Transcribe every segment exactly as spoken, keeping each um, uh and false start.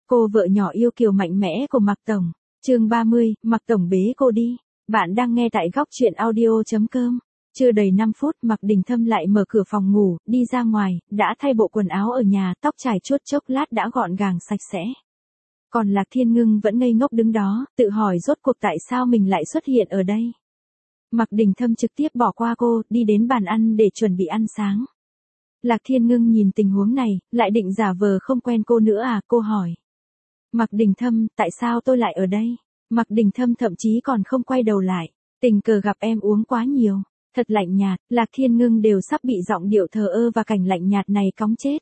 Cô vợ nhỏ yêu kiều mạnh mẽ của Mạc Tổng. Chương ba mươi, Mạc Tổng bế cô đi. Bạn đang nghe tại góc truyện audio chấm com. Chưa đầy năm phút, Mạc Đình Thâm lại mở cửa phòng ngủ, đi ra ngoài, đã thay bộ quần áo ở nhà, tóc chải chuốt chốc lát đã gọn gàng sạch sẽ. Còn Lạc Thiên Ngưng vẫn ngây ngốc đứng đó, tự hỏi rốt cuộc tại sao mình lại xuất hiện ở đây. Mạc Đình Thâm trực tiếp bỏ qua cô, đi đến bàn ăn để chuẩn bị ăn sáng. Lạc Thiên Ngưng nhìn tình huống này, lại định giả vờ không quen cô nữa à, cô hỏi. Mạc Đình Thâm, tại sao tôi lại ở đây? Mạc Đình Thâm thậm chí còn không quay đầu lại. Tình cờ gặp em uống quá nhiều. Thật lạnh nhạt, Lạc Thiên Ngưng đều sắp bị giọng điệu thờ ơ và cảnh lạnh nhạt này cóng chết.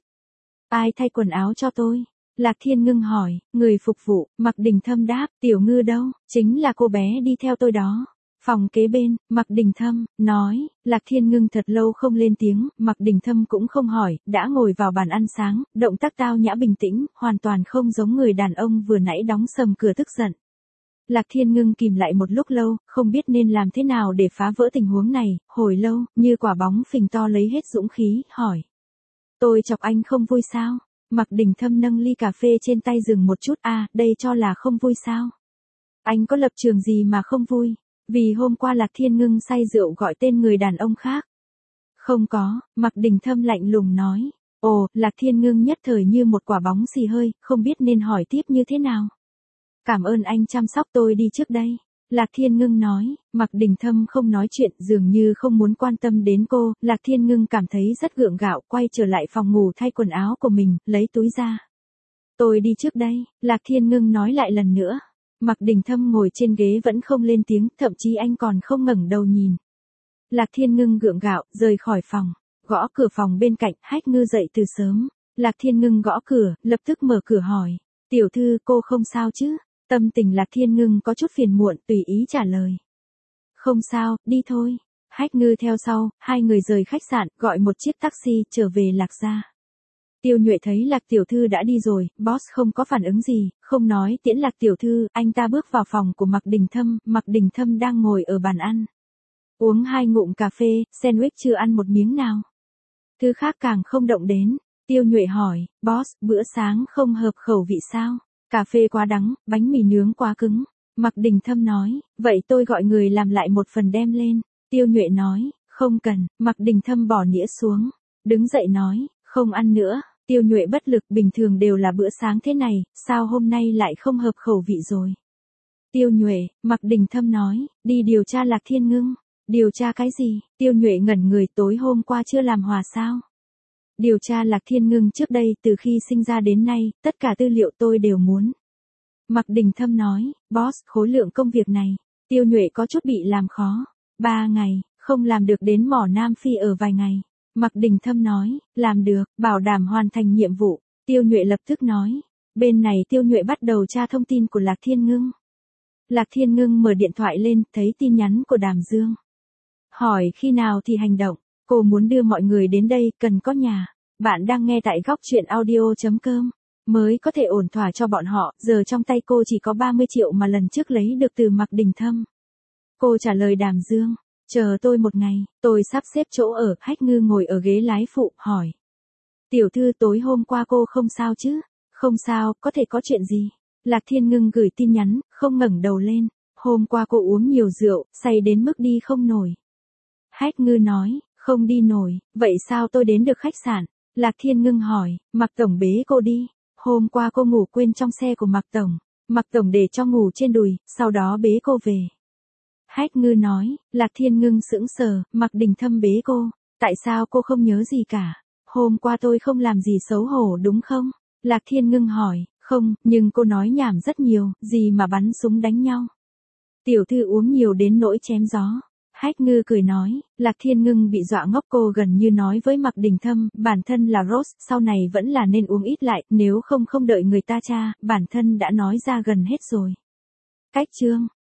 Ai thay quần áo cho tôi? Lạc Thiên Ngưng hỏi, người phục vụ. Mạc Đình Thâm đáp, Tiểu Ngư đâu? Chính là cô bé đi theo tôi đó. Phòng kế bên, Mạc Đình Thâm, nói. Lạc Thiên Ngưng thật lâu không lên tiếng, Mạc Đình Thâm cũng không hỏi, đã ngồi vào bàn ăn sáng, động tác tao nhã bình tĩnh, hoàn toàn không giống người đàn ông vừa nãy đóng sầm cửa tức giận. Lạc Thiên Ngưng kìm lại một lúc lâu, không biết nên làm thế nào để phá vỡ tình huống này, hồi lâu, như quả bóng phình to lấy hết dũng khí, hỏi. Tôi chọc anh không vui sao? Mạc Đình Thâm nâng ly cà phê trên tay dừng một chút, à, đây cho là không vui sao? Anh có lập trường gì mà không vui? Vì hôm qua Lạc Thiên Ngưng say rượu gọi tên người đàn ông khác. Không có, Mạc Đình Thâm lạnh lùng nói. Ồ, Lạc Thiên Ngưng nhất thời như một quả bóng xì hơi, không biết nên hỏi tiếp như thế nào. Cảm ơn anh chăm sóc tôi đi trước đây. Lạc Thiên Ngưng nói, Mạc Đình Thâm không nói chuyện, dường như không muốn quan tâm đến cô. Lạc Thiên Ngưng cảm thấy rất gượng gạo, quay trở lại phòng ngủ thay quần áo của mình, lấy túi ra. Tôi đi trước đây, Lạc Thiên Ngưng nói lại lần nữa. Mạc Đình Thâm ngồi trên ghế vẫn không lên tiếng, thậm chí anh còn không ngẩng đầu nhìn. Lạc Thiên Ngưng gượng gạo, rời khỏi phòng, gõ cửa phòng bên cạnh, Hách Ngư dậy từ sớm. Lạc Thiên Ngưng gõ cửa, lập tức mở cửa hỏi. Tiểu thư, cô không sao chứ? Tâm tình Lạc Thiên Ngưng có chút phiền muộn, tùy ý trả lời. Không sao, đi thôi. Hách Ngư theo sau, hai người rời khách sạn, gọi một chiếc taxi, trở về Lạc gia. Tiêu Nhuệ thấy Lạc tiểu thư đã đi rồi, boss không có phản ứng gì, không nói tiễn Lạc tiểu thư, anh ta bước vào phòng của Mạc Đình Thâm, Mạc Đình Thâm đang ngồi ở bàn ăn. Uống hai ngụm cà phê, sandwich chưa ăn một miếng nào. Thứ khác càng không động đến. Tiêu Nhuệ hỏi, boss, bữa sáng không hợp khẩu vị sao? Cà phê quá đắng, bánh mì nướng quá cứng. Mạc Đình Thâm nói, vậy tôi gọi người làm lại một phần đem lên. Tiêu Nhuệ nói, không cần. Mạc Đình Thâm bỏ nĩa xuống, đứng dậy nói, không ăn nữa. Tiêu Nhuệ bất lực, bình thường đều là bữa sáng thế này, sao hôm nay lại không hợp khẩu vị rồi. Tiêu Nhuệ, Mạc Đình Thâm nói, đi điều tra Lạc Thiên Ngưng. Điều tra cái gì? Tiêu Nhuệ ngẩn người, tối hôm qua chưa làm hòa sao? Điều tra Lạc Thiên Ngưng trước đây, từ khi sinh ra đến nay, tất cả tư liệu tôi đều muốn. Mạc Đình Thâm nói, boss, khối lượng công việc này. Tiêu Nhuệ có chút bị làm khó. Ba ngày, không làm được đến mỏ Nam Phi ở vài ngày. Mạc Đình Thâm nói, làm được, bảo đảm hoàn thành nhiệm vụ. Tiêu Nhuệ lập tức nói. Bên này Tiêu Nhuệ bắt đầu tra thông tin của Lạc Thiên Ngưng. Lạc Thiên Ngưng mở điện thoại lên, thấy tin nhắn của Đàm Dương. Hỏi khi nào thì hành động, cô muốn đưa mọi người đến đây, cần có nhà. Bạn đang nghe tại góc truyện audio chấm com. Mới có thể ổn thỏa cho bọn họ, giờ trong tay cô chỉ có ba mươi triệu mà lần trước lấy được từ Mạc Đình Thâm. Cô trả lời Đàm Dương, chờ tôi một ngày, tôi sắp xếp chỗ ở. Hách Ngư ngồi ở ghế lái phụ, hỏi. Tiểu thư, tối hôm qua cô không sao chứ? Không sao, có thể có chuyện gì? Lạc Thiên Ngưng gửi tin nhắn, không ngẩng đầu lên. Hôm qua cô uống nhiều rượu, say đến mức đi không nổi. Hách Ngư nói, không đi nổi, vậy sao tôi đến được khách sạn? Lạc Thiên Ngưng hỏi, Mạc Tổng bế cô đi. Hôm qua cô ngủ quên trong xe của Mạc Tổng. Mạc Tổng để cho ngủ trên đùi, sau đó bế cô về. Hách Ngư nói, Lạc Thiên Ngưng sững sờ, Mạc Đình Thâm bế cô. Tại sao cô không nhớ gì cả? Hôm qua tôi không làm gì xấu hổ đúng không? Lạc Thiên Ngưng hỏi, không, nhưng cô nói nhảm rất nhiều, gì mà bắn súng đánh nhau. Tiểu thư uống nhiều đến nỗi chém gió. Hách Ngư cười nói, Lạc Thiên Ngưng bị dọa ngốc, cô gần như nói với Mạc Đình Thâm, bản thân là Rose, sau này vẫn là nên uống ít lại, nếu không không đợi người ta tra, bản thân đã nói ra gần hết rồi. Cách chương